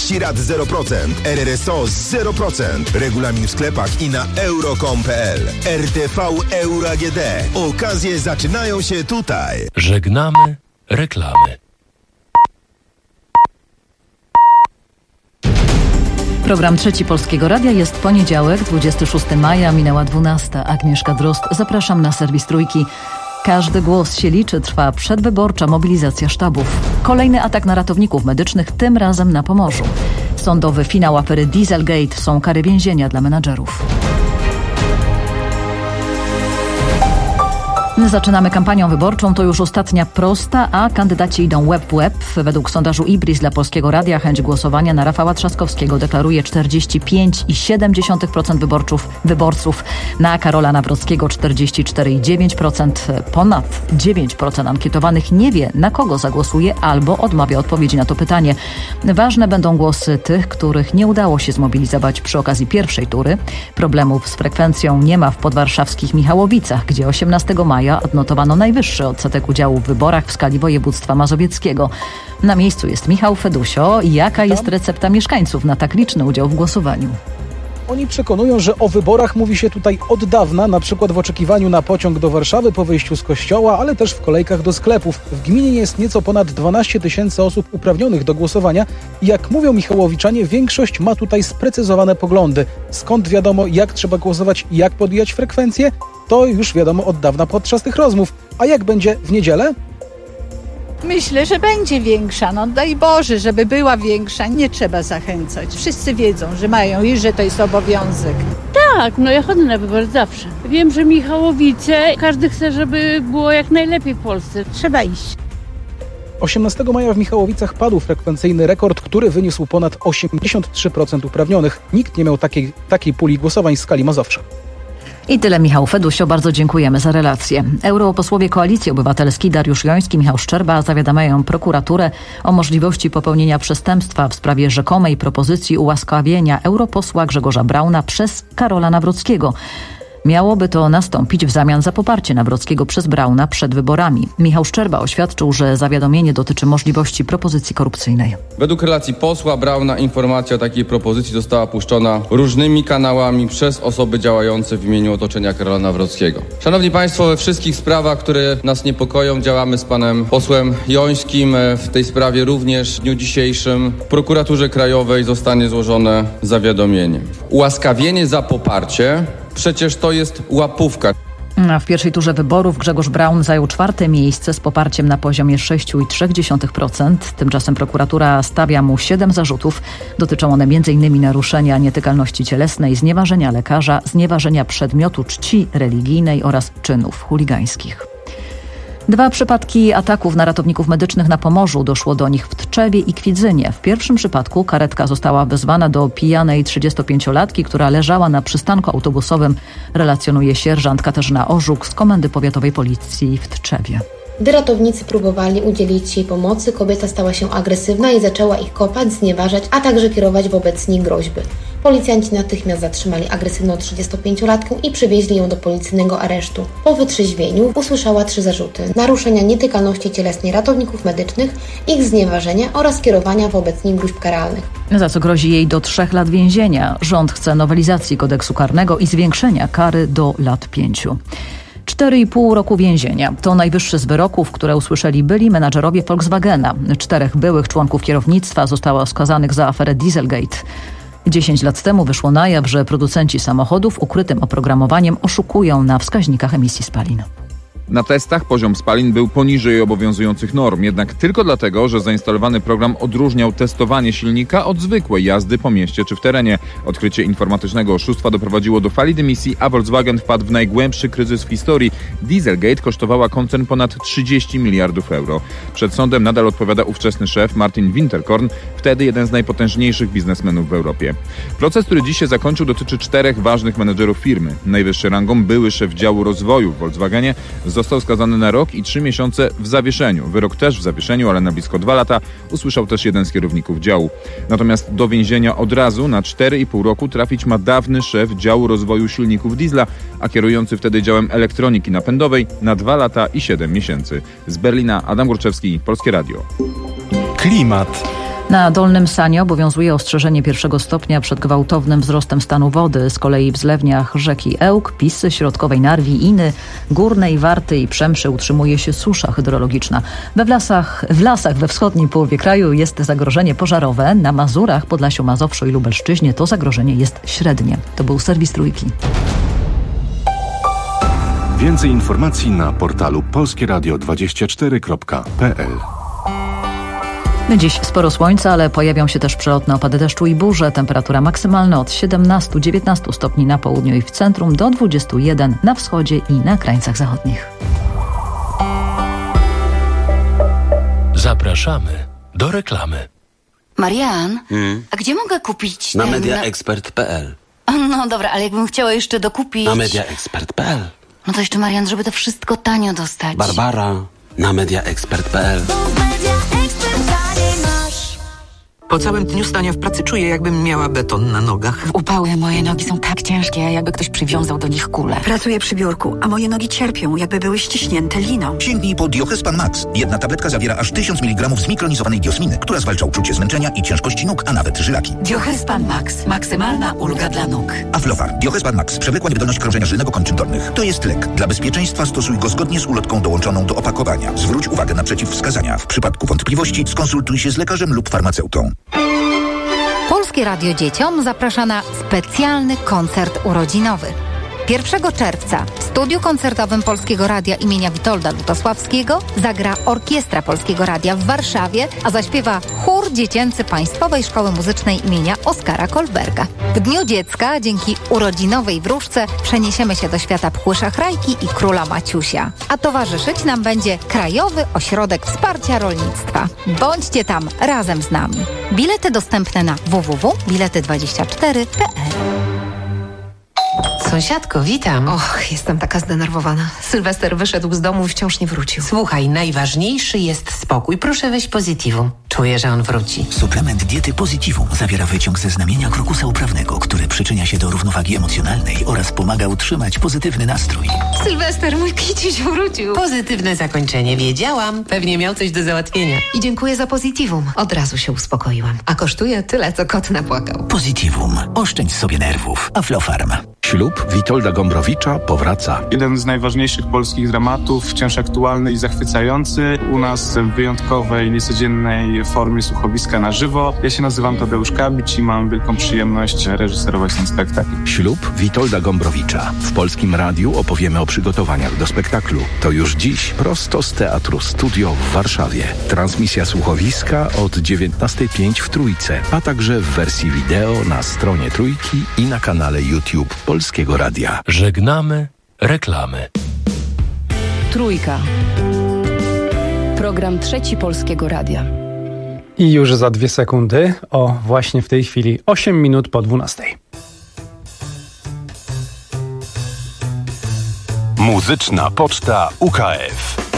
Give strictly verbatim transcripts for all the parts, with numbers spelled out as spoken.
Sierat zero procent, R R S O zero procent. Regulamin w sklepach i na euro kropka com kropka p l. R T V Euro A G D. Okazje zaczynają się tutaj. Żegnamy reklamy. Program Trzeci Polskiego Radia. Jest poniedziałek, dwudziestego szóstego maja, minęła dwunasta. Agnieszka Drozd. Zapraszam na serwis Trójki. Każdy głos się liczy, trwa przedwyborcza mobilizacja sztabów. Kolejny atak na ratowników medycznych, tym razem na Pomorzu. Sądowy finał afery Dieselgate, są kary więzienia dla menadżerów. Zaczynamy kampanią wyborczą, to już ostatnia prosta, a kandydaci idą łeb w łeb. Według sondażu Ibris dla Polskiego Radia chęć głosowania na Rafała Trzaskowskiego deklaruje czterdzieści pięć przecinek siedem procent wyborców, wyborców, na Karola Nawrockiego czterdzieści cztery przecinek dziewięć procent. Ponad dziewięć procent ankietowanych nie wie, na kogo zagłosuje, albo odmawia odpowiedzi na to pytanie. Ważne będą głosy tych, których nie udało się zmobilizować przy okazji pierwszej tury. Problemów z frekwencją nie ma w podwarszawskich Michałowicach, gdzie osiemnastego maja odnotowano najwyższy odsetek udziału w wyborach w skali województwa mazowieckiego. Na miejscu jest Michał Fedusio. Jaka jest recepta mieszkańców na tak liczny udział w głosowaniu? Oni przekonują, że o wyborach mówi się tutaj od dawna, na przykład w oczekiwaniu na pociąg do Warszawy po wyjściu z kościoła, ale też w kolejkach do sklepów. W gminie jest nieco ponad dwanaście tysięcy osób uprawnionych do głosowania i jak mówią Michałowiczanie, większość ma tutaj sprecyzowane poglądy. Skąd wiadomo, jak trzeba głosować i jak podbijać frekwencję? To już wiadomo od dawna podczas tych rozmów. A jak będzie w niedzielę? Myślę, że będzie większa. No daj Boże, żeby była większa. Nie trzeba zachęcać. Wszyscy wiedzą, że mają i że to jest obowiązek. Tak, no ja chodzę na wybory zawsze. Wiem, że Michałowice, każdy chce, żeby było jak najlepiej w Polsce. Trzeba iść. osiemnastego maja w Michałowicach padł frekwencyjny rekord, który wyniósł ponad osiemdziesiąt trzy procent uprawnionych. Nikt nie miał takiej, takiej puli głosowań w skali Mazowsza. I tyle, Michał Fedusio, bardzo dziękujemy za relację. Europosłowie Koalicji Obywatelskiej Dariusz Joński, Michał Szczerba zawiadamiają prokuraturę o możliwości popełnienia przestępstwa w sprawie rzekomej propozycji ułaskawienia europosła Grzegorza Brauna przez Karola Nawrockiego. Miałoby to nastąpić w zamian za poparcie Nawrockiego przez Brauna przed wyborami. Michał Szczerba oświadczył, że zawiadomienie dotyczy możliwości propozycji korupcyjnej. Według relacji posła Brauna informacja o takiej propozycji została puszczona różnymi kanałami przez osoby działające w imieniu otoczenia Karola Nawrockiego. Szanowni Państwo, we wszystkich sprawach, które nas niepokoją, działamy z panem posłem Jońskim. W tej sprawie również w dniu dzisiejszym w prokuraturze krajowej zostanie złożone zawiadomienie. Ułaskawienie za poparcie przecież to jest łapówka. W pierwszej turze wyborów Grzegorz Braun zajął czwarte miejsce z poparciem na poziomie sześć przecinek trzy procent. Tymczasem prokuratura stawia mu siedem zarzutów. Dotyczą one między innymi naruszenia nietykalności cielesnej, znieważenia lekarza, znieważenia przedmiotu czci religijnej oraz czynów chuligańskich. Dwa przypadki ataków na ratowników medycznych na Pomorzu. Doszło do nich w Tczewie i Kwidzynie. W pierwszym przypadku karetka została wezwana do pijanej trzydziestopięciolatki, która leżała na przystanku autobusowym, relacjonuje sierżant Katarzyna Orzuk z Komendy Powiatowej Policji w Tczewie. Gdy ratownicy próbowali udzielić jej pomocy, kobieta stała się agresywna i zaczęła ich kopać, znieważać, a także kierować wobec nich groźby. Policjanci natychmiast zatrzymali agresywną trzydziestopięciolatkę i przywieźli ją do policyjnego aresztu. Po wytrzeźwieniu usłyszała trzy zarzuty: naruszenia nietykalności cielesnej ratowników medycznych, ich znieważenia oraz kierowania wobec nich gruźb karalnych. Za co grozi jej do trzech lat więzienia. Rząd chce nowelizacji kodeksu karnego i zwiększenia kary do lat pięciu. Cztery i pół roku więzienia. To najwyższy z wyroków, które usłyszeli byli menadżerowie Volkswagena. Czterech byłych członków kierownictwa zostało skazanych za aferę Dieselgate. Dziesięć lat temu wyszło na jaw, że producenci samochodów ukrytym oprogramowaniem oszukują na wskaźnikach emisji spalin. Na testach poziom spalin był poniżej obowiązujących norm, jednak tylko dlatego, że zainstalowany program odróżniał testowanie silnika od zwykłej jazdy po mieście czy w terenie. Odkrycie informatycznego oszustwa doprowadziło do fali dymisji, a Volkswagen wpadł w najgłębszy kryzys w historii. Dieselgate kosztowała koncern ponad trzydzieści miliardów euro. Przed sądem nadal odpowiada ówczesny szef Martin Winterkorn, wtedy jeden z najpotężniejszych biznesmenów w Europie. Proces, który dziś się zakończył, dotyczy czterech ważnych menedżerów firmy. Najwyższy rangą były szef działu rozwoju w Volkswagenie, został skazany na rok i trzy miesiące w zawieszeniu. Wyrok też w zawieszeniu, ale na blisko dwa lata usłyszał też jeden z kierowników działu. Natomiast do więzienia od razu na cztery i pół roku trafić ma dawny szef działu rozwoju silników diesla, a kierujący wtedy działem elektroniki napędowej na dwa lata i siedem miesięcy. Z Berlina Adam Górczewski, Polskie Radio. Klimat. Na Dolnym Sanie obowiązuje ostrzeżenie pierwszego stopnia przed gwałtownym wzrostem stanu wody. Z kolei w zlewniach rzeki Ełk, Pisy, Środkowej Narwi, Iny, Górnej Warty i Przemszy utrzymuje się susza hydrologiczna. We w lasach, w lasach we wschodniej połowie kraju jest zagrożenie pożarowe. Na Mazurach, Podlasiu, Mazowszu i Lubelszczyźnie to zagrożenie jest średnie. To był serwis Trójki. Więcej informacji na portalu polskie radio dwadzieścia cztery kropka p l. Dziś sporo słońca, ale pojawią się też przelotne opady deszczu i burze. Temperatura maksymalna od siedemnaście do dziewiętnastu stopni na południu i w centrum, do dwudziestu jeden na wschodzie i na krańcach zachodnich. Zapraszamy do reklamy. Marian, Hmm? a gdzie mogę kupić... Na ten... mediaexpert kropka p l. No dobra, ale jakbym chciała jeszcze dokupić... Na mediaexpert kropka p l. No to jeszcze, Marian, żeby to wszystko tanio dostać. Barbara, na mediaexpert kropka p l. Po całym dniu stania w pracy czuję, jakbym miała beton na nogach. W upały moje nogi są tak ciężkie, jakby ktoś przywiązał do nich kulę. Pracuję przy biurku, a moje nogi cierpią, jakby były ściśnięte liną. Sięgnij po Diochespan Max. Jedna tabletka zawiera aż tysiąc miligramów zmikronizowanej diosminy, która zwalcza uczucie zmęczenia i ciężkości nóg, a nawet żylaki. Diochespan Max. Maksymalna ulga dla nóg. Aflofar. Diochespan Max. Przewlekła niewydolność krążenia żylnego kończyn dolnych. To jest lek. Dla bezpieczeństwa stosuj go zgodnie z ulotką dołączoną do opakowania. Zwróć uwagę na przeciwwskazania. W przypadku wątpliwości skonsultuj się z lekarzem lub farmaceutą. Polskie Radio Dzieciom zaprasza na specjalny koncert urodzinowy. pierwszego czerwca w studiu koncertowym Polskiego Radia imienia Witolda Lutosławskiego zagra Orkiestra Polskiego Radia w Warszawie, a zaśpiewa chór dziecięcy Państwowej Szkoły Muzycznej imienia Oskara Kolberga. W Dniu Dziecka dzięki urodzinowej wróżce przeniesiemy się do świata Pchły-Szachrajki i Króla Maciusia. A towarzyszyć nam będzie Krajowy Ośrodek Wsparcia Rolnictwa. Bądźcie tam razem z nami. Bilety dostępne na w w w kropka bilety dwadzieścia cztery kropka p l. Sąsiadko, witam. Och, jestem taka zdenerwowana. Sylwester wyszedł z domu i wciąż nie wrócił. Słuchaj, najważniejszy jest spokój. Proszę weź Positivum. Czuję, że on wróci. Suplement diety Positivum zawiera wyciąg ze znamienia krokusa uprawnego, który przyczynia się do równowagi emocjonalnej oraz pomaga utrzymać pozytywny nastrój. Sylwester, mój kiciuś wrócił. Pozytywne zakończenie. Wiedziałam. Pewnie miał coś do załatwienia. I dziękuję za Positivum. Od razu się uspokoiłam. A kosztuje tyle, co kot napłakał. Positivum. Oszczędź sobie nerwów. Aflofarm. Ślub Witolda Gombrowicza powraca. Jeden z najważniejszych polskich dramatów, wciąż aktualny i zachwycający. U nas w wyjątkowej, niecodziennej formie słuchowiska na żywo. Ja się nazywam Tadeusz Kabić i mam wielką przyjemność reżyserować ten spektakl. Ślub Witolda Gombrowicza. W Polskim Radiu opowiemy o przygotowaniach do spektaklu. To już dziś prosto z Teatru Studio w Warszawie. Transmisja słuchowiska od dziewiętnastej pięć w Trójce, a także w wersji wideo na stronie Trójki i na kanale YouTube Polskiego Radia. Żegnamy reklamy. Trójka. Program Trzeci Polskiego Radia. I już za dwie sekundy, o właśnie w tej chwili, osiem minut po dwunastej. Muzyczna Poczta U K F.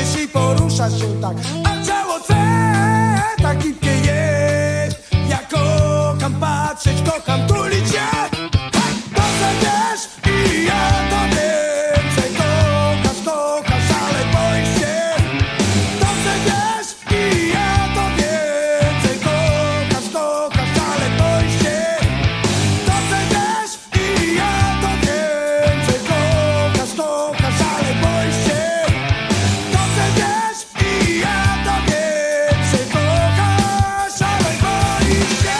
jeśli poruszasz się tak, a ciało twe tak gibkie jest. Ja kocham patrzeć, kocham tulić się. Hej, dobrze wiesz i ja to wiem, że kochasz, kochasz, ale boisz się. Dobrze wiesz i ja to wiem, że kochasz, kochasz, ale boisz się. Dobrze wiesz i ja to wiem, że kochasz, kochasz, ale boisz się. Dobrze wiesz i ja to wiem, że kochasz, ale boisz się.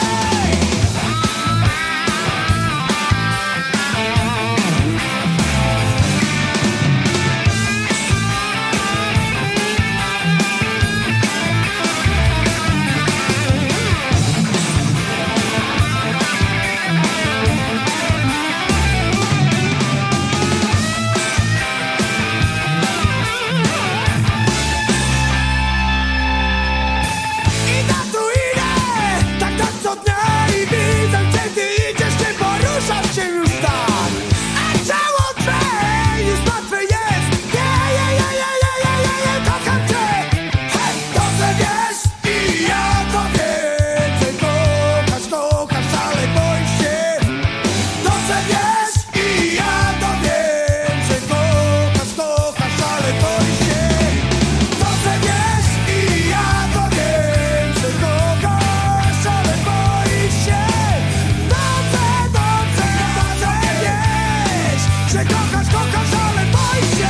I tak tu idę, tak tak co dnia i widzę, gdzie ty idziesz, ty poruszasz się już tak. A ciało twe już martwe jest. Nie, nie, nie, nie, nie, nie, nie, nie, kocham cię. Hej, dobrze wiesz i ja to wiem, że kochasz, kochasz, ale boisz się. Dobrze wiesz i ja to wiem, że kochasz, kochasz, ale boisz się. Dobrze wiesz i ja to wiem, że kochasz, ale boisz się. Dobrze, dobrze, dobrze wiesz, że kochasz, kochasz, ale boisz się.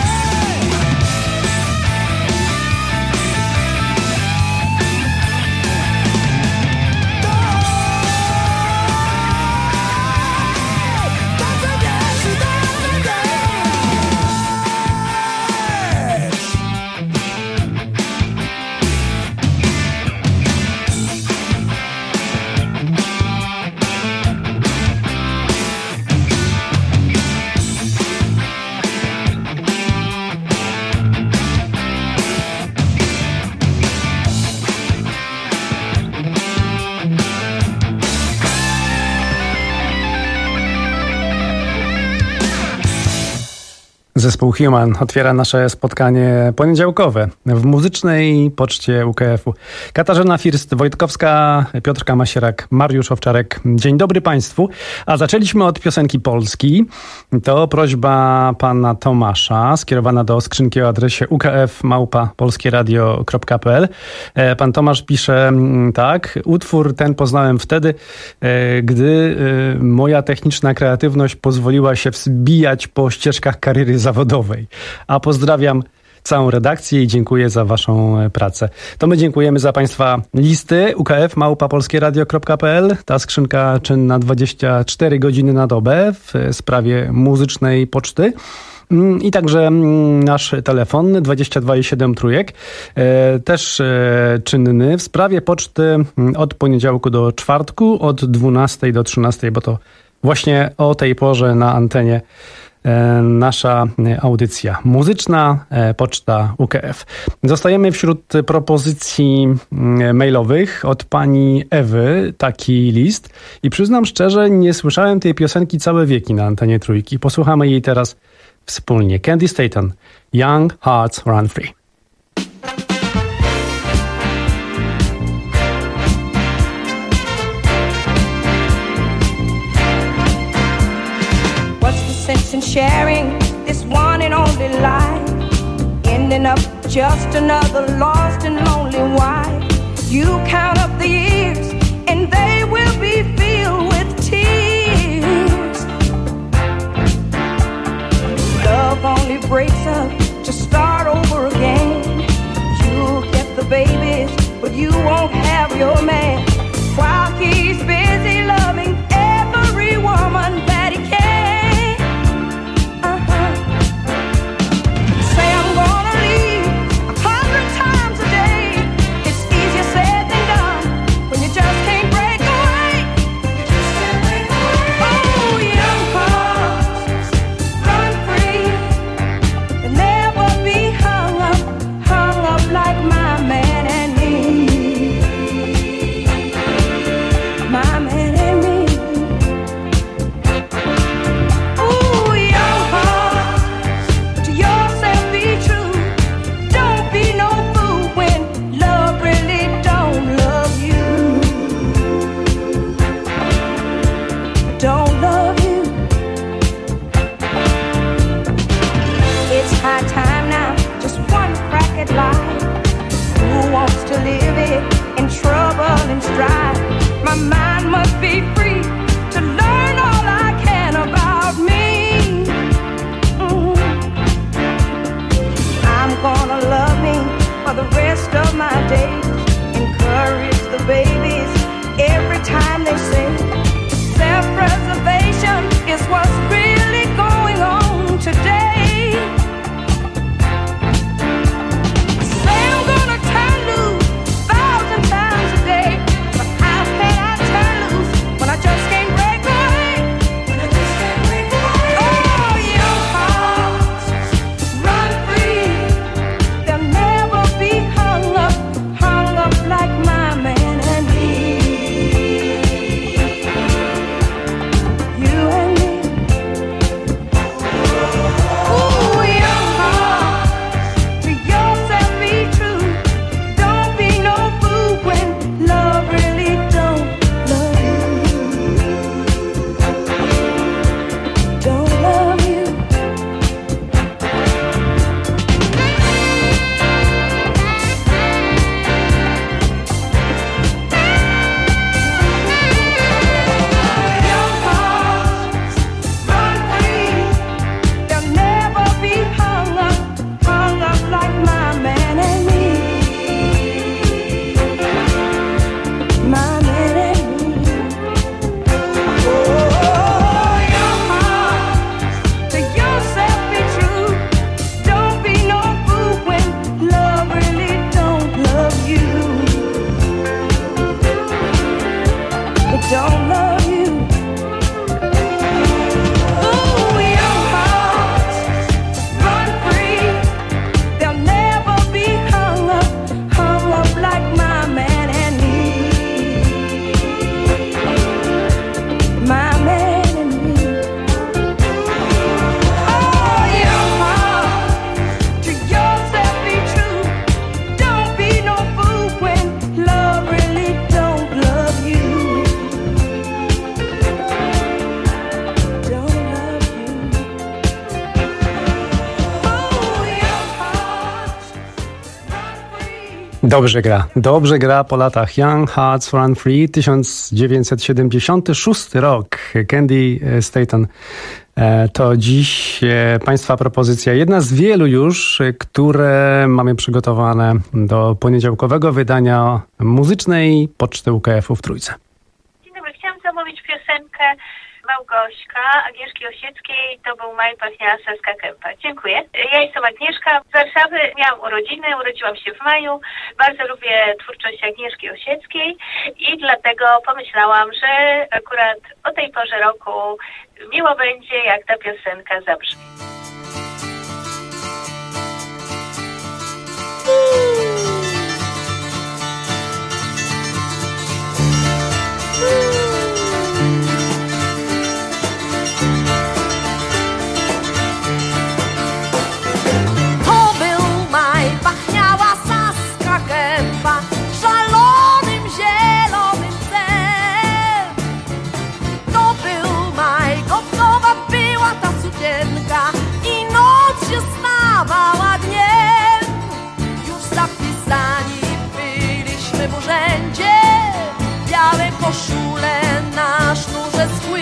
Dobrze wiesz i dobrze wiesz. Zespół Human otwiera nasze spotkanie poniedziałkowe w muzycznej poczcie U K F-u. Katarzyna First-Wojtkowska, Piotr Kamasierak, Mariusz Owczarek. Dzień dobry Państwu. A zaczęliśmy od piosenki Polski. To prośba pana Tomasza skierowana do skrzynki o adresie u k f małpa polskie radio kropka p l. Pan Tomasz pisze tak. Utwór ten poznałem wtedy, gdy moja techniczna kreatywność pozwoliła się wzbijać po ścieżkach kariery zawodowej. A pozdrawiam całą redakcję i dziękuję za waszą pracę. To my dziękujemy za państwa listy. U K F małpa polskie radio kropka p l. Ta skrzynka czynna dwadzieścia cztery godziny na dobę w sprawie muzycznej poczty. I także nasz telefon dwadzieścia dwa i siedem trójek, też czynny w sprawie poczty od poniedziałku do czwartku, od dwunastej do trzynastej, bo to właśnie o tej porze na antenie nasza audycja muzyczna, poczta U K F. Zostajemy wśród propozycji mailowych od pani Ewy, taki list. I przyznam szczerze, nie słyszałem tej piosenki całe wieki na antenie Trójki. Posłuchamy jej teraz wspólnie. Candy Staton, Young Hearts Run Free. And sharing this one and only life, ending up just another lost and lonely wife. You count up the years and they will be filled with tears. Love only breaks up to start over again. You'll get the babies, but you won't have your man, while he's busy loving every woman that he can. Never be hung up Dobrze gra, dobrze gra po latach. Young Hearts Run Free, tysiąc dziewięćset siedemdziesiąty szósty rok. Candy Staton to dziś Państwa propozycja. Jedna z wielu już, które mamy przygotowane do poniedziałkowego wydania muzycznej Poczty U K F-u w Trójce. Dzień dobry, chciałam zamówić piosenkę Małgośka Agnieszki Osieckiej. To był maj, pachniała Saska Kępa. Dziękuję. Ja jestem Agnieszka. Z Warszawy miałam urodziny, urodziłam się w maju. Bardzo lubię twórczość Agnieszki Osieckiej i dlatego pomyślałam, że akurat o tej porze roku miło będzie, jak ta piosenka zabrzmi. I noc się stawała dniem. Już zapisani byliśmy w urzędzie, białe koszule na sznurze skły.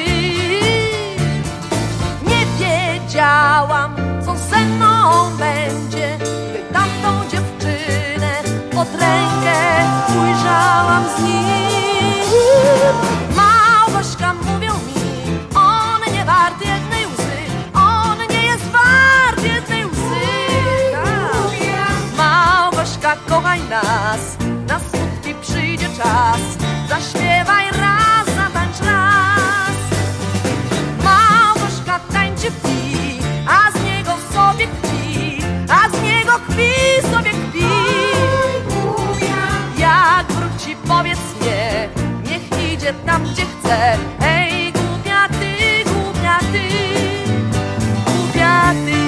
Nie wiedziałam, co ze mną będzie, gdy tamtą dziewczynę pod rękę ujrzałam z nim. Małgośka, mówią mi, on nie wart jednej łzy. Kochaj nas, na smutki przyjdzie czas. Zaśpiewaj raz, zatańcz raz. Małgośka tańczy kpi, a z niego sobie kpi, a z niego kpi, sobie kpi. Jak wróci, powiedz nie, niech idzie tam, gdzie chce. Ej, głupia ty, głupia ty, głupia ty.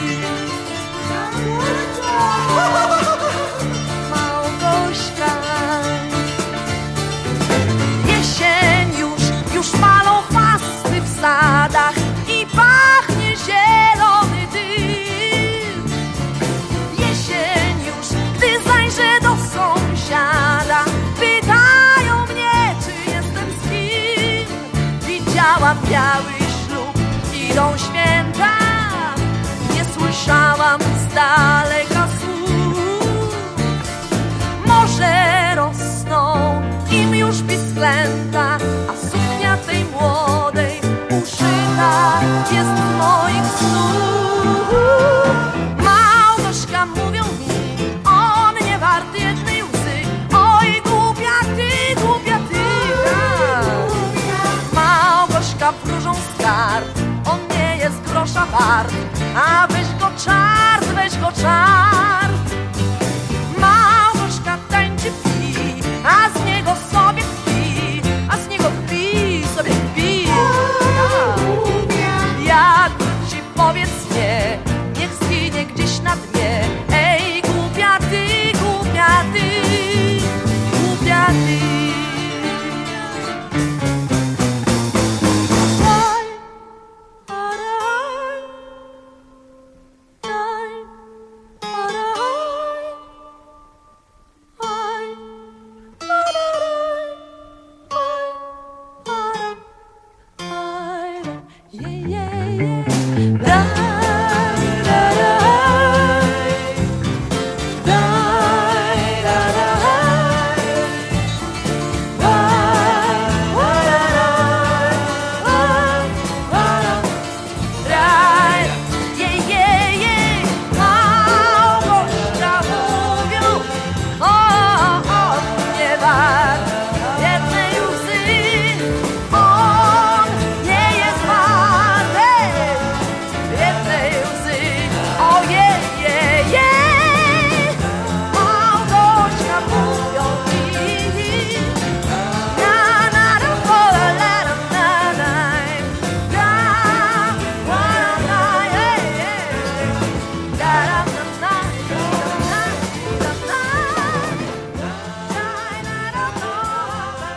Jesień już, już palą chwasty w sadach i pachnie zielony dym. Jesień już, gdy zajrzę do sąsiada, pytają mnie, czy jestem z kim. Widziałam biały ślub, idą święta, nie słyszałam z daleka słów. Może rosną im już pisklęta, a suknia tej młodej uszyta jest z moich snów. Małgośka, mówią mi, on nie wart jednej łzy. Oj, głupia ty, głupia ty. Małgośka, wróżą z kart, on nie jest grosza wart, a weź go czart, weź go czart. Małgośka tańczy pi, a z niego sobie kpi, a z niego kpi, sobie kpi. Jak ci powiedz nie, niech zginie gdzieś na dnie. Ej, głupia ty, głupia ty, głupia ty.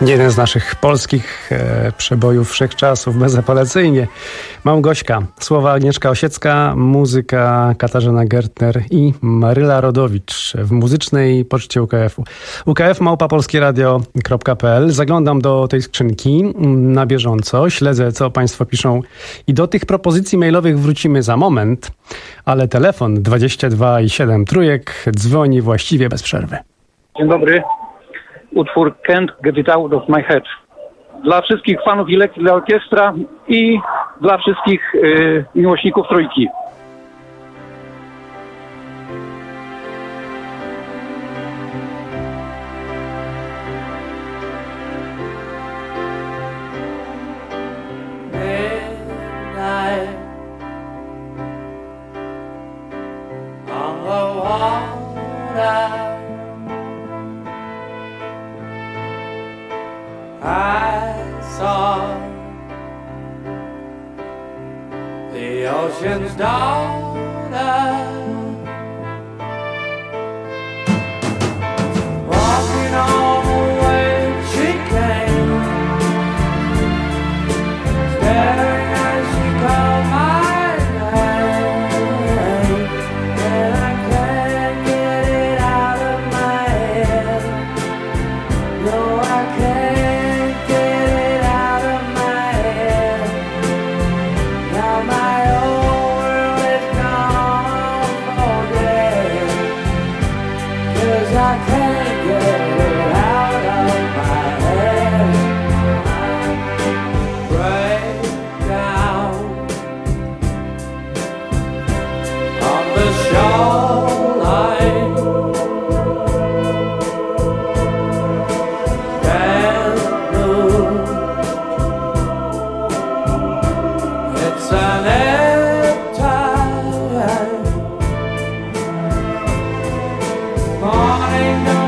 Jeden z naszych polskich e, przebojów wszechczasów, bezapelacyjnie. Małgośka, słowa Agnieszka Osiecka, muzyka Katarzyna Gertner i Maryla Rodowicz w muzycznej poczcie U K F-u. U K F małpa polskieradio kropka p l. Zaglądam do tej skrzynki na bieżąco, śledzę, co państwo piszą i do tych propozycji mailowych wrócimy za moment, ale telefon dwadzieścia dwa i siedem trójek dzwoni właściwie bez przerwy. Dzień dobry. Utwór Can't Get It Out of My Head. Dla wszystkich fanów Electric Orchestra i dla wszystkich yy, miłośników Trójki. Midnight on the water, I saw the ocean's daughter walking on the way she came, staring as she called my name, and I can't get it out of my head. No, I can't. Morning.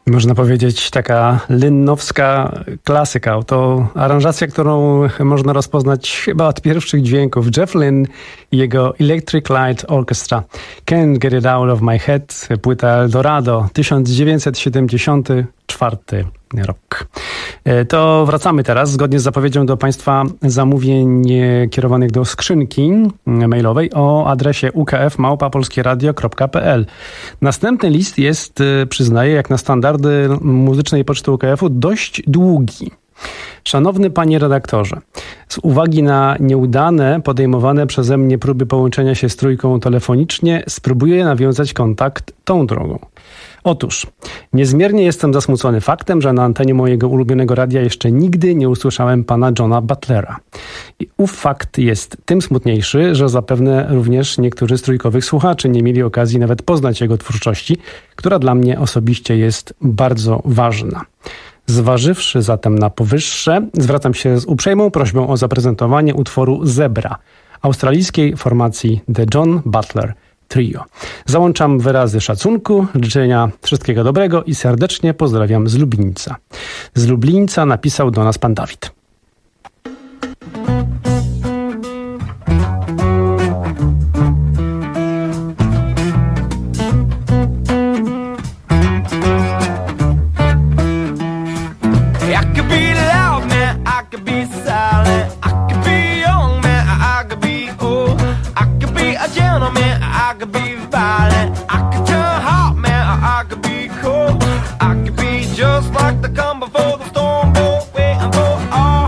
Można powiedzieć taka lynnowska klasyka. To aranżacja, którą można rozpoznać chyba od pierwszych dźwięków. Jeff Lynne i jego Electric Light Orchestra. Can't Get It Out of My Head, płyta Eldorado, tysiąc dziewięćset siedemdziesiąty czwarty rok. To wracamy teraz, zgodnie z zapowiedzią, do Państwa zamówień kierowanych do skrzynki mailowej o adresie u k f małpa polskie radio kropka p l. Następny list jest, przyznaję, jak na standardy muzycznej poczty U K F-u, dość długi. Szanowny panie redaktorze, z uwagi na nieudane podejmowane przeze mnie próby połączenia się z trójką telefonicznie, spróbuję nawiązać kontakt tą drogą. Otóż, niezmiernie jestem zasmucony faktem, że na antenie mojego ulubionego radia jeszcze nigdy nie usłyszałem pana Johna Butlera. I ów fakt jest tym smutniejszy, że zapewne również niektórzy z trójkowych słuchaczy nie mieli okazji nawet poznać jego twórczości, która dla mnie osobiście jest bardzo ważna. Zważywszy zatem na powyższe, zwracam się z uprzejmą prośbą o zaprezentowanie utworu Zebra australijskiej formacji The John Butler Trio. Załączam wyrazy szacunku, życzenia wszystkiego dobrego i serdecznie pozdrawiam z Lublińca. Z Lublińca napisał do nas pan Dawid. Just like the come before the storm, boy, waiting for all.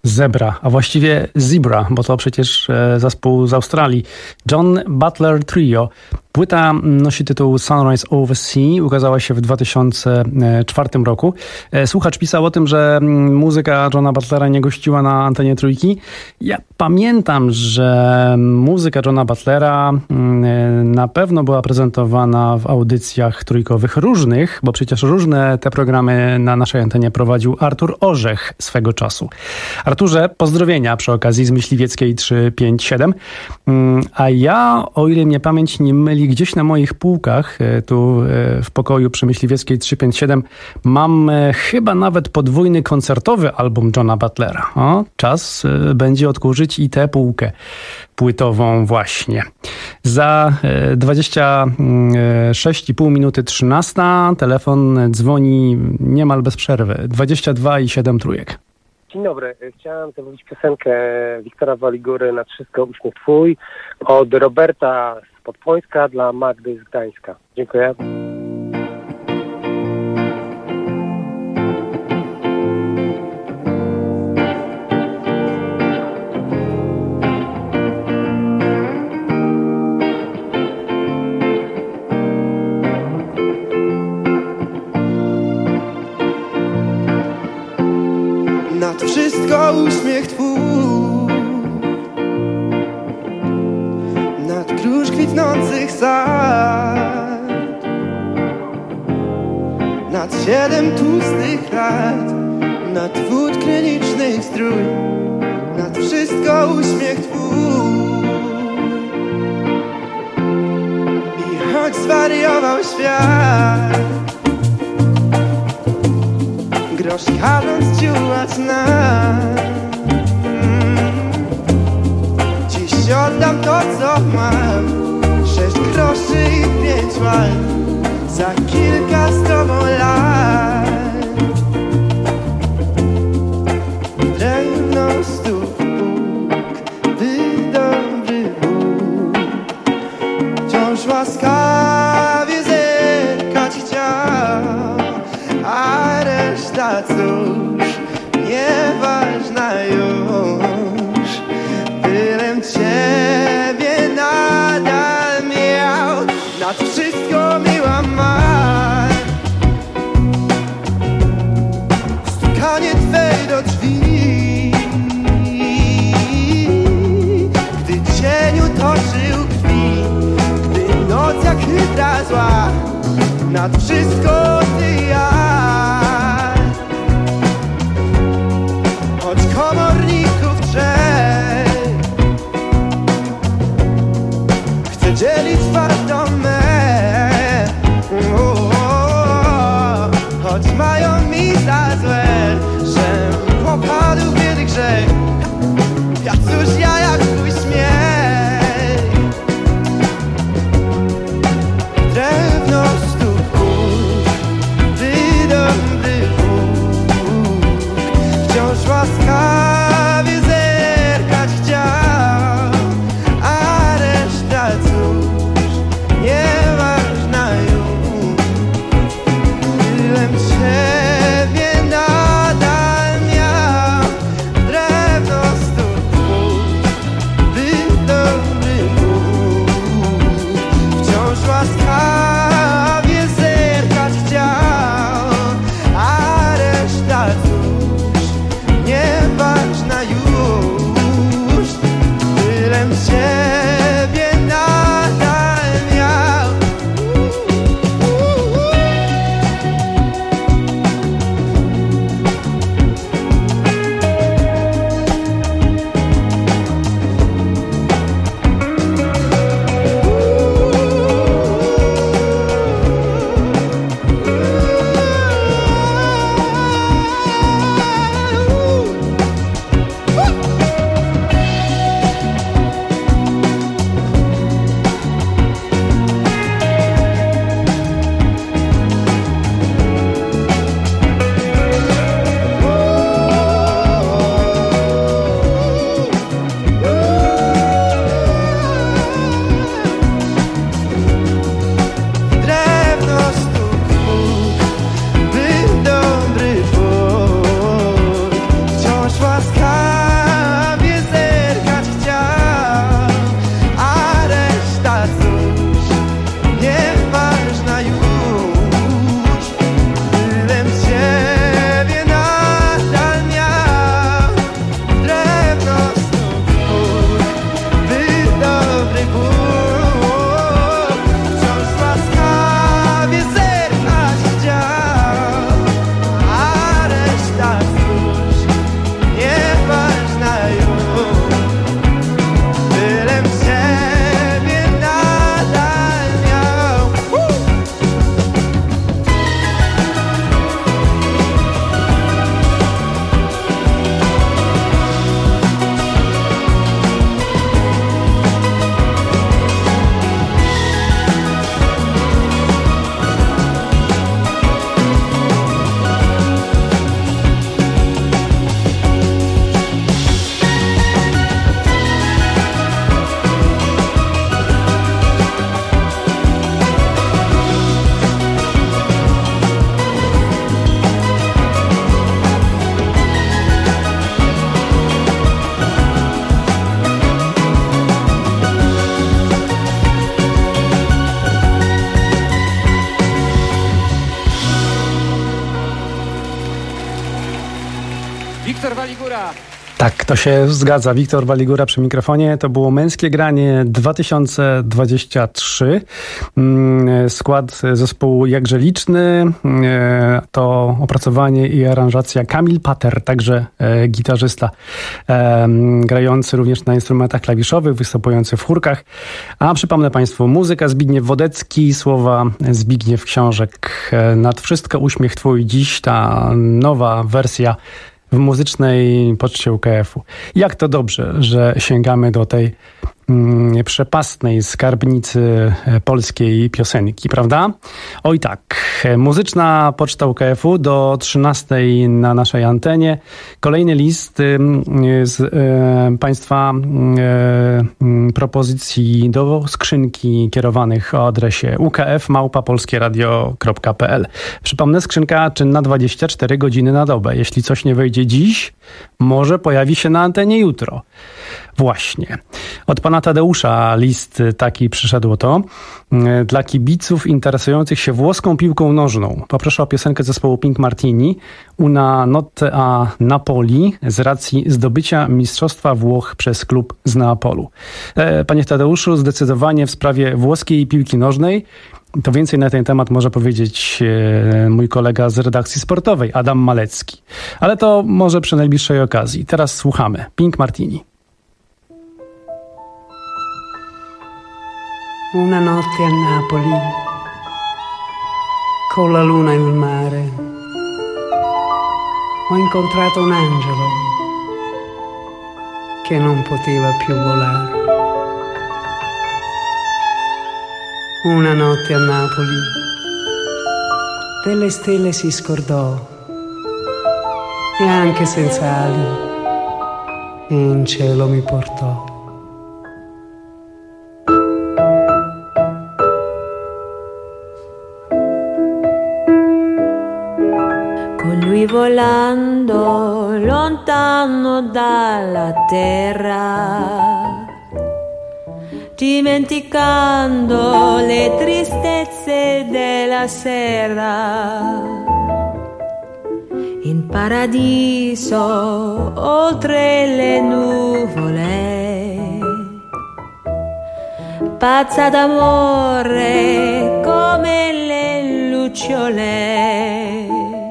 Zebra, a właściwie Zebra, bo to przecież zespół z Australii. John Butler Trio. Płyta nosi tytuł Sunrise Over Sea, ukazała się w dwa tysiące czwartym roku. Słuchacz pisał o tym, że muzyka Johna Butlera nie gościła na antenie Trójki. Ja pamiętam, że muzyka Johna Butlera na pewno była prezentowana w audycjach trójkowych różnych, bo przecież różne te programy na naszej antenie prowadził Artur Orzech swego czasu. Arturze, pozdrowienia przy okazji z Myśliwieckiej trzysta pięćdziesiąt siedem. A ja, o ile mnie pamięć nie myli, gdzieś na moich półkach, tu w pokoju przy Myśliwieckiej trzysta pięćdziesiąt siedem, mam chyba nawet podwójny koncertowy album Johna Butlera. O, czas będzie odkurzyć i tę półkę płytową właśnie. Za dwadzieścia sześć i pół minuty trzynasta telefon dzwoni niemal bez przerwy. dwadzieścia dwa i siedem trójek. Dzień dobry. Chciałem zamówić piosenkę Wiktora Waligury Na wszystko uśmiech twój od Roberta z Podpłońska dla Magdy z Gdańska. Dziękuję. Nad wszystko uśmiech twój, nad krusz kwitnących sad, nad siedem tłustych lat, nad wód krynicznych strój, nad wszystko uśmiech twój. I choć zwariował świat, grosz każąc ciułać nam, dziś oddam to, co mam. Sześć groszy i pięć lat, za kilka z tobą lat. Drewno stóp Bóg, by dobry Bóg wciąż łaskawie zerkać chciał, a reszta cóż, nieważna już, bylem ciebie nadal miał. Nad wszystko miła ma stukanie twej do drzwi, gdy cieniu toczył krwi, gdy noc jak hydra zła. Nad wszystko ty ja, choć komorników trzech chcę dzielić wartą me, choć mają mi za złe, że popadł w biedy grzech. Ja cóż ja jak twój śmiech, drewno stóp wciąż łaskawie zerkać chciał, a reszta cóż, nieważna już, bylem ciebie nadal miał. Drewno stóp by dobry Bóg wciąż łaskawie zerkać chciał, a reszta cóż, nie Wiktor Waligura. Tak, to się zgadza. Wiktor Waligura przy mikrofonie. To było Męskie Granie dwa tysiące dwadzieścia trzy. Skład zespołu jakże liczny. To opracowanie i aranżacja Kamil Pater, także gitarzysta, grający również na instrumentach klawiszowych, występujący w chórkach. A przypomnę Państwu, muzyka Zbigniew Wodecki, słowa Zbigniew Książek. Nad wszystko uśmiech Twój dziś, ta nowa wersja w muzycznej poczcie U K F-u. Jak to dobrze, że sięgamy do tej mm, przepastnej skarbnicy polskiej piosenki, prawda? Oj tak, muzyczna poczta U K F-u do trzynastej na naszej antenie. Kolejny list z e, Państwa e, propozycji do skrzynki kierowanych o adresie u k f małpa polskie radio kropka p l. Przypomnę, skrzynka czynna dwadzieścia cztery godziny na dobę. Jeśli coś nie wejdzie dziś, może pojawi się na antenie jutro. Właśnie. Od pana Tadeusza list taki przyszedł to. Dla kibiców interesujących się włoską piłką nożną poproszę o piosenkę zespołu Pink Martini Una notte a Napoli z racji zdobycia Mistrzostwa Włoch przez klub z Neapolu. Panie Tadeuszu, zdecydowanie w sprawie włoskiej piłki nożnej to więcej na ten temat może powiedzieć mój kolega z redakcji sportowej, Adam Malecki. Ale to może przy najbliższej okazji. Teraz słuchamy Pink Martini. Una notte a Napoli, con la luna e il mare, ho incontrato un angelo che non poteva più volare. Una notte a Napoli, delle stelle si scordò e anche senza ali in cielo mi portò. Volando lontano dalla terra, dimenticando le tristezze della sera, in paradiso oltre le nuvole, pazza d'amore come le lucciole.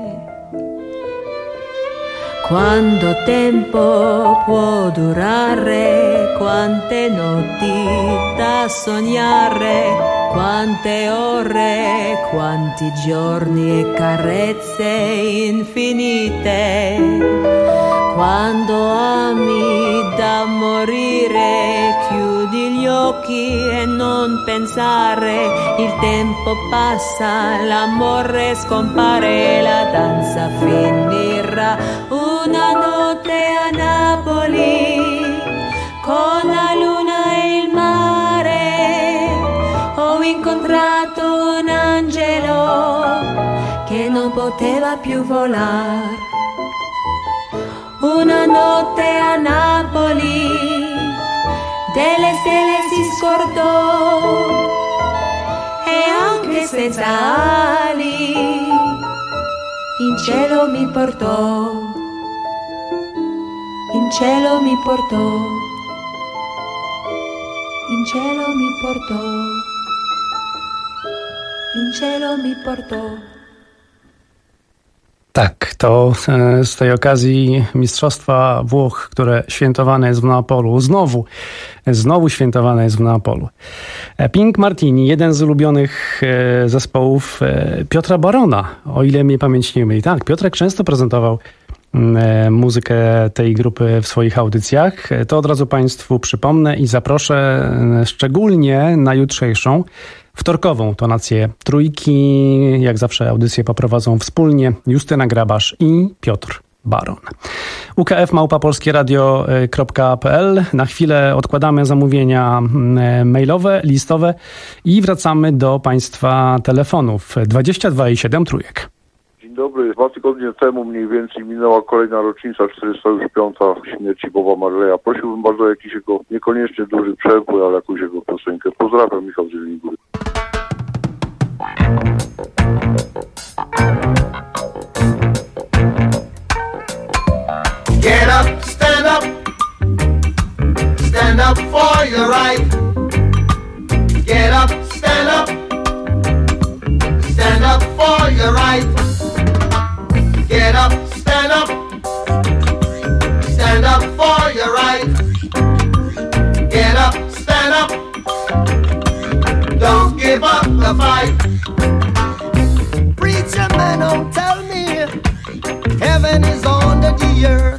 Quanto tempo può durare, quante notti da sognare, quante ore, quanti giorni e carezze infinite. Quando ami da morire, chiudi gli occhi e non pensare, il tempo passa, l'amore scompare, la danza finirà. Una notte a Napoli, con la luna e il mare, ho incontrato un angelo che non poteva più volare. Una notte a Napoli, delle stelle si scordò e anche senza ali in cielo mi portò, in cielo mi portò, in cielo mi portò, in cielo mi portò. Tak, to z tej okazji Mistrzostwa Włoch, które świętowane jest w Neapolu, znowu, znowu świętowane jest w Neapolu. Pink Martini, jeden z ulubionych zespołów Piotra Barona, o ile mnie pamięć nie myli. Tak, Piotrek często prezentował muzykę tej grupy w swoich audycjach. To od razu Państwu przypomnę i zaproszę szczególnie na jutrzejszą wtorkową tonację trójki. Jak zawsze audycję poprowadzą wspólnie Justyna Grabasz i Piotr Baron. U K F małpa polskie radio kropka p l. Na chwilę odkładamy zamówienia mailowe, listowe i wracamy do Państwa telefonów. dwadzieścia dwa i siedem trójek. Dzień dobry. Dwa tygodnie temu mniej więcej minęła kolejna rocznica, czterysta piąta śmierci Boba Marleya. Prosiłbym bardzo o jakiś jego, niekoniecznie duży przebój, ale jakąś jego piosenkę. Pozdrawiam, Michał z Zieleni Góry. Yeah. for your right. Get up, stand up. Stand up for your right. Get up, stand up. Stand up for your right. Get up, stand up. Don't give up the fight. Preacher man, don't tell me heaven is under the earth.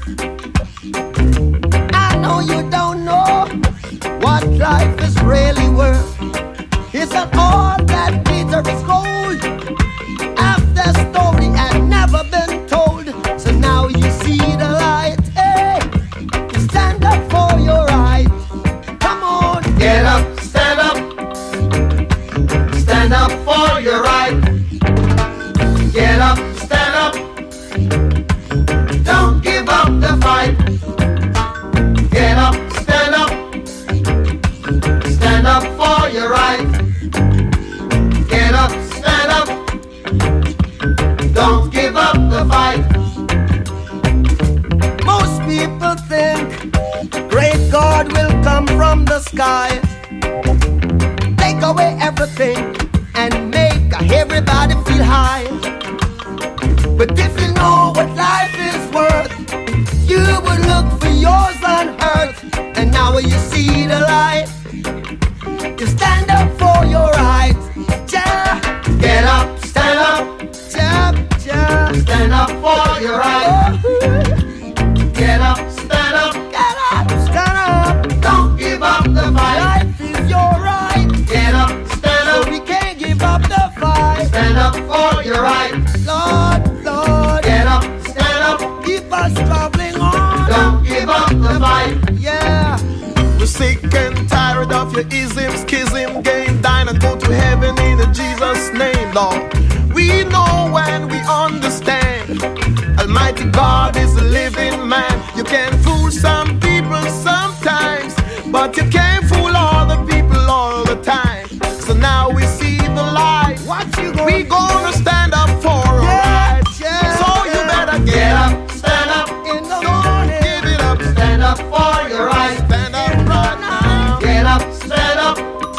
I know you don't know what life is really worth. It's not all that glitter is gold. Half the story had never been told. So now you see the light. Hey, stand up for your right. Come on, get up, stand up. Stand up for your right. Get up, stand up. Don't give up the fight. Get up, stand up. Stand up for your right. Get up, stand up. Don't give up the fight. Most people think great God will come from the sky, take away everything and make everybody feel high. But if you know what life is worth, you would look for yours on earth. And now you see the light, you stand up for your rights. Yeah. Get up, stand up. Yeah, yeah. Stand up for your rights. Get up, stand up. Get up, stand up. Don't give up the fight. Life is your right. Get up, stand up. So we can't give up the fight. Stand up for your right. Lord, Lord. Get up, stand up. Keep us traveling on. Don't give up the fight. Yeah. We're sick and tired of your ism, schism, game, dine and go to heaven in Jesus' name, Lord. We know when we understand Almighty God is a living man. You can fool some people sometimes, but you can't fool all the people all the time. So now we see the light. What you gonna we gonna stand up for our yeah, rights. Yeah, so yeah. You better get, get up, stand up in the morning. Give it up, stand up for your rights. Stand up right now. Get up, stand up.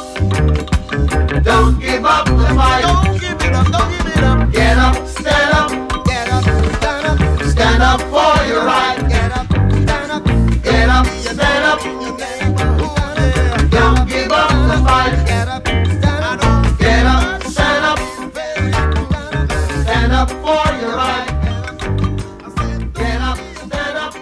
Don't give up the fight. Don't give it up, don't give it up. Get up, stand up. Get up, stand up. Stand up for your right. Get up, stand up. Get up, stand up. Don't give up the fight. Get up, stand up. Get up, stand up. Stand up for your right. Get up, stand up.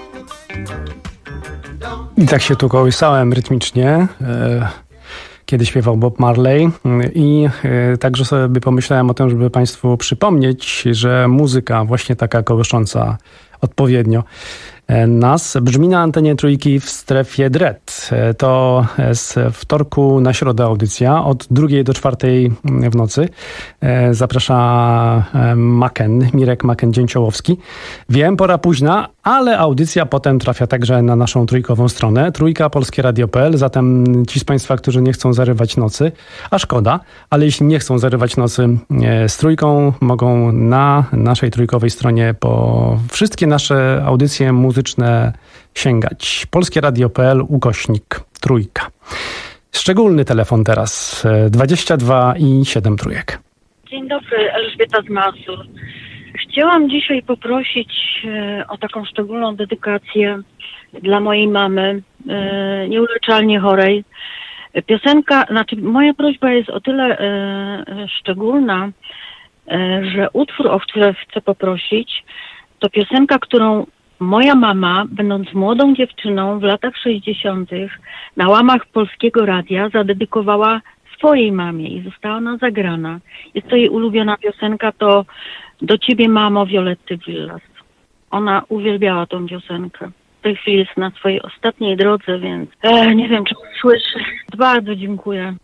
I tak się tu kołysałem rytmicznie, e, kiedy śpiewał Bob Marley. I e, także sobie pomyślałem o tym, żeby Państwu przypomnieć, że muzyka właśnie taka kołysząca odpowiednio nas brzmi na antenie Trójki w strefie Dread. To z wtorku na środę audycja od drugiej do czwartej w nocy. Zaprasza Maken, Mirek Maken-Dzięciołowski. Wiem, pora późna, ale audycja potem trafia także na naszą trójkową stronę trójka polskie radio kropka p l. Zatem ci z Państwa, którzy nie chcą zarywać nocy, a szkoda, ale jeśli nie chcą zarywać nocy z trójką, mogą na naszej trójkowej stronie po wszystkie nasze audycje muzyczne sięgać. polskie radio kropka p l ukośnik trójka. Szczególny telefon teraz dwadzieścia dwa i siedem trójek. Dzień dobry, Elżbieta z Mazur. Chciałam dzisiaj poprosić o taką szczególną dedykację dla mojej mamy, nieuleczalnie chorej. Piosenka, znaczy moja prośba jest o tyle szczególna, że utwór, o który chcę poprosić, to piosenka, którą moja mama, będąc młodą dziewczyną w latach sześćdziesiątych na łamach Polskiego Radia zadedykowała swojej mamie i została ona zagrana. Jest to jej ulubiona piosenka, to Do Ciebie, mamo, Violetty Villas. Ona uwielbiała tą piosenkę. W tej chwili jest na swojej ostatniej drodze, więc e, nie wiem, czy słyszę. Bardzo dziękuję.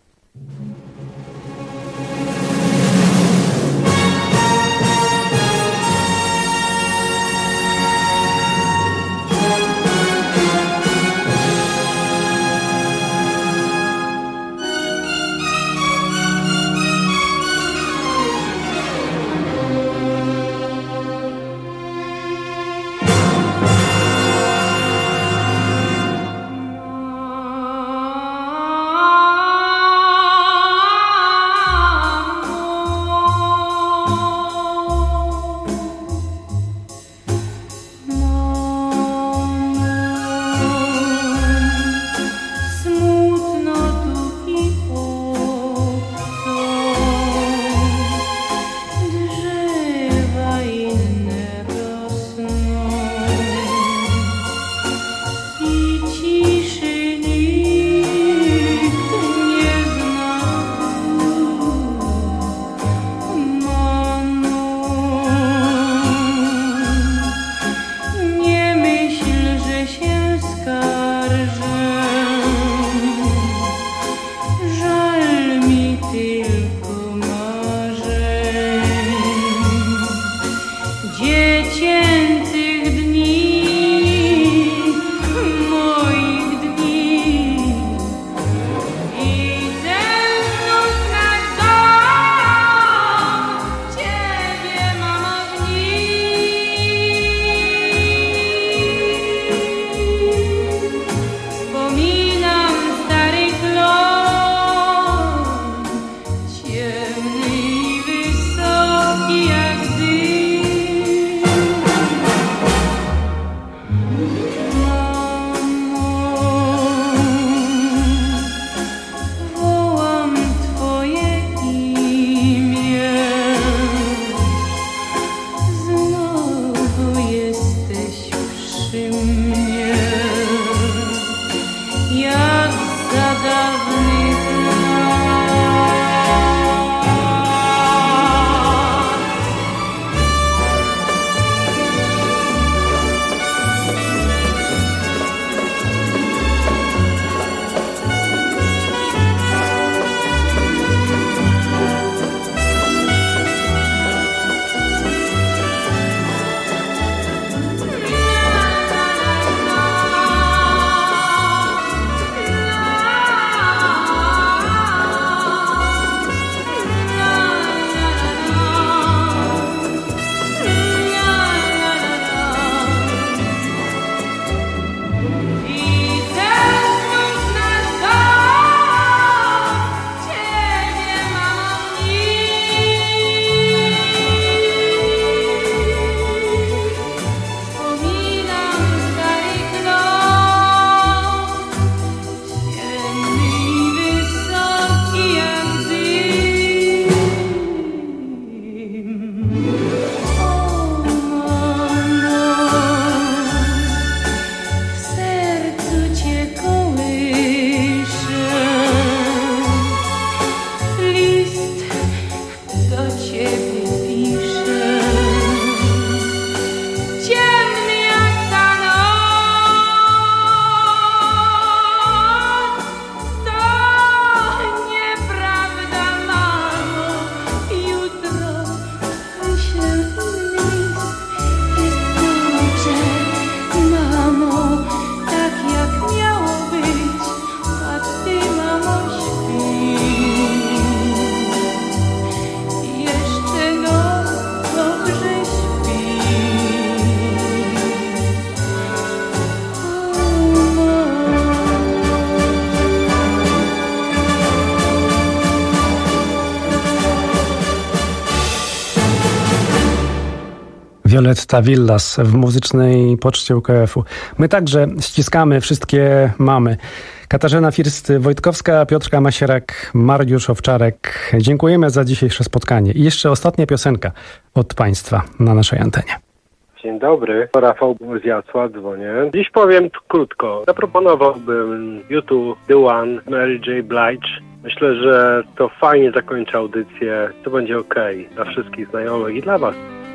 Violetta Villas w muzycznej poczcie U K F-u. My także ściskamy wszystkie mamy. Katarzyna First-Wojtkowska, Piotrka Masierak, Mariusz Owczarek. Dziękujemy za dzisiejsze spotkanie. I jeszcze ostatnia piosenka od Państwa na naszej antenie. Dzień dobry, Rafał z Jacła, dzwonię. Dziś powiem krótko. Zaproponowałbym U two, The One, Mary J. Blige. Myślę, że to fajnie zakończy audycję. To będzie okej dla wszystkich znajomych i dla Was.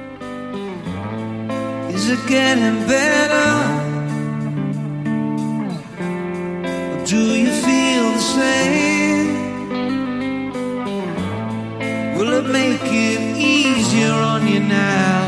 Is it getting better? Or do you feel the same? Will it make it easier on you now?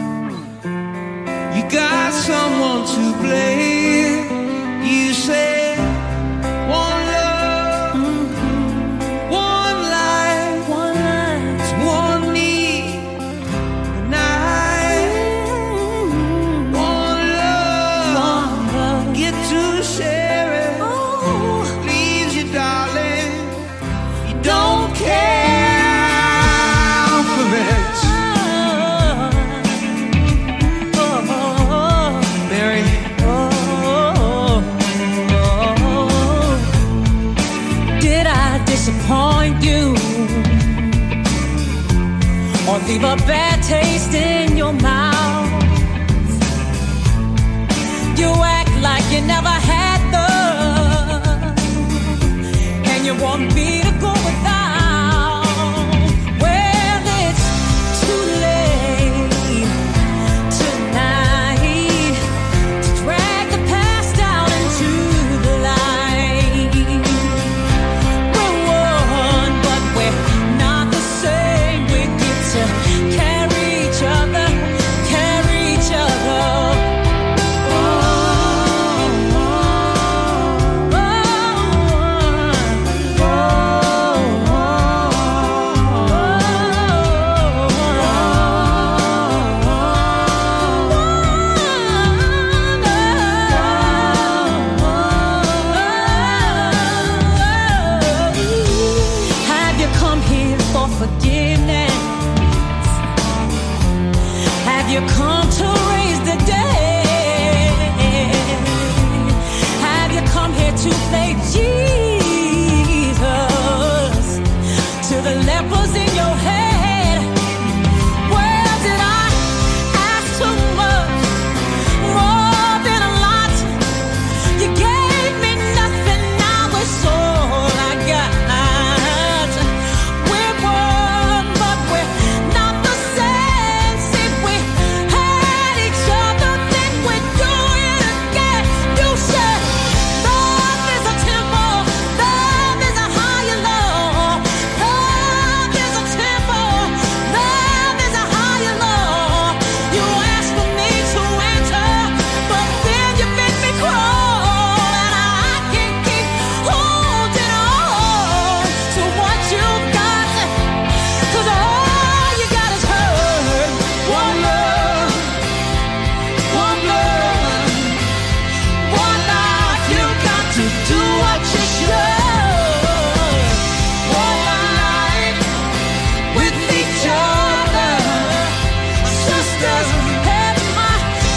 You got someone to blame. You say one love, mm-hmm. one life, one life, one need, and I, mm-hmm. one love, one love, get to share it. Oh. Leaves you, darling, you don't care for it. Disappoint you or leave a bad taste in your mouth. You act like you never had love, and you want me to go without. Well, it's too late tonight to drag the past out and to say Jesus to the lepers in your head. Well, did I ask too much? More than a lot. You gave me nothing, now it's all I got. We're one, but we're not the same. See, we had each other, then we do it again. You said love is a temple, love is a higher law. Love is a temple, love is a higher law. You asked for me to enter, but then you made me crawl, and I can't keep holding on to what you got, 'cause all you got is hurt. One love, one love, one life. You got to do what you should. One life with each other, sisters and my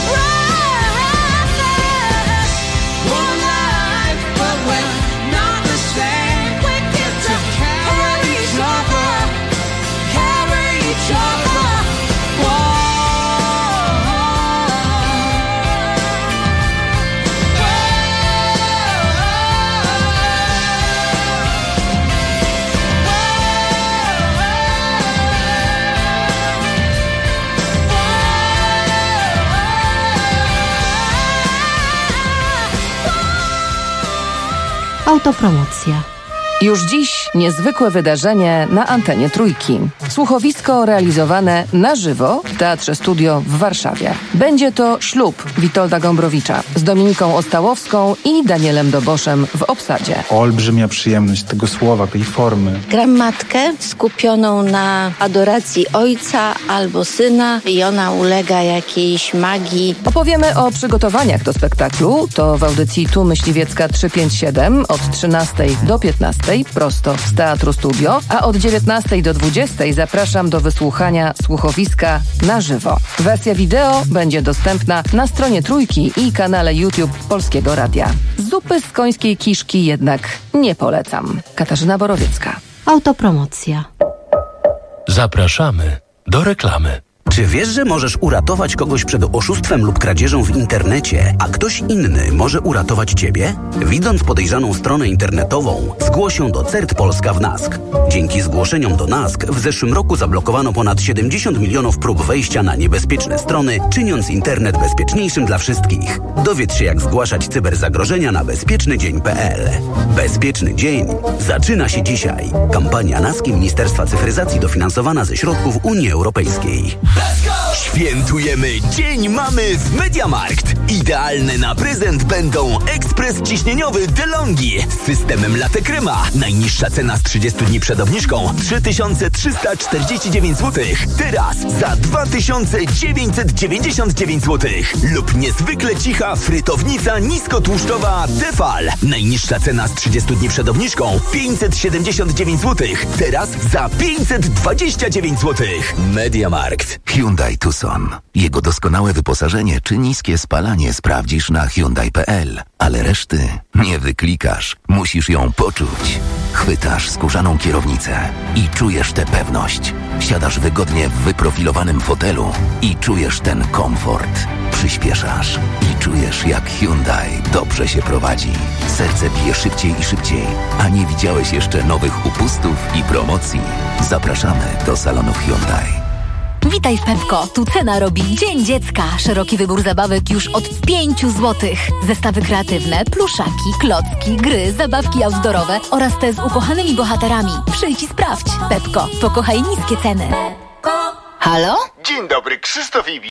brothers. One life, but we're not the same. We get to carry each other, carry each other. Autopromocja. Już dziś niezwykłe wydarzenie na antenie Trójki. Słuchowisko realizowane na żywo w Teatrze Studio w Warszawie. Będzie to ślub Witolda Gombrowicza z Dominiką Ostałowską i Danielem Doboszem w obsadzie. Olbrzymia przyjemność tego słowa, tej formy. Gram matkę skupioną na adoracji ojca albo syna i ona ulega jakiejś magii. Opowiemy o przygotowaniach do spektaklu. To w audycji Tu Myśliwiecka trzysta pięćdziesiąt siedem od trzynastej do piętnastej prosto z Teatru Studio, a od dziewiętnastej do dwudziestej zapraszam do wysłuchania słuchowiska na żywo. Wersja wideo będzie dostępna na stronie Trójki i kanale YouTube Polskiego Radia. Zupy z końskiej kiszki jednak nie polecam. Katarzyna Borowiecka. Autopromocja. Zapraszamy do reklamy. Czy wiesz, że możesz uratować kogoś przed oszustwem lub kradzieżą w internecie, a ktoś inny może uratować ciebie? Widząc podejrzaną stronę internetową, zgłoś ją do CERT Polska w NASK. Dzięki zgłoszeniom do NASK w zeszłym roku zablokowano ponad siedemdziesiąt milionów prób wejścia na niebezpieczne strony, czyniąc internet bezpieczniejszym dla wszystkich. Dowiedz się, jak zgłaszać cyberzagrożenia na bezpieczny dzień kropka p l. Bezpieczny dzień zaczyna się dzisiaj. Kampania NASK i Ministerstwa Cyfryzacji dofinansowana ze środków Unii Europejskiej. Świętujemy Dzień Mamy w Mediamarkt. Idealne na prezent będą ekspres ciśnieniowy DeLonghi z systemem Latte Crema. Najniższa cena z trzydziestu dni przed obniżką trzy tysiące trzysta czterdzieści dziewięć złotych. Teraz za dwa tysiące dziewięćset dziewięćdziesiąt dziewięć złotych. Lub niezwykle cicha frytownica niskotłuszczowa Tefal. Najniższa cena z trzydziestu dni przed obniżką pięćset siedemdziesiąt dziewięć złotych. Teraz za pięćset dwadzieścia dziewięć złotych. Mediamarkt. Hyundai Tucson. Jego doskonałe wyposażenie czy niskie spalanie sprawdzisz na Hyundai kropka p l. Ale reszty nie wyklikasz. Musisz ją poczuć. Chwytasz skórzaną kierownicę i czujesz tę pewność. Siadasz wygodnie w wyprofilowanym fotelu i czujesz ten komfort. Przyspieszasz i czujesz, jak Hyundai dobrze się prowadzi. Serce bije szybciej i szybciej, a nie widziałeś jeszcze nowych upustów i promocji. Zapraszamy do salonów Hyundai. Witaj w Pepko. Tu cena robi Dzień Dziecka. Szeroki wybór zabawek już od pięciu złotych. Zestawy kreatywne, pluszaki, klocki, gry, zabawki outdoorowe oraz te z ukochanymi bohaterami. Przyjdź i sprawdź. Pepko. Pokochaj niskie ceny. Halo? Dzień dobry, Krzysztof Iwi.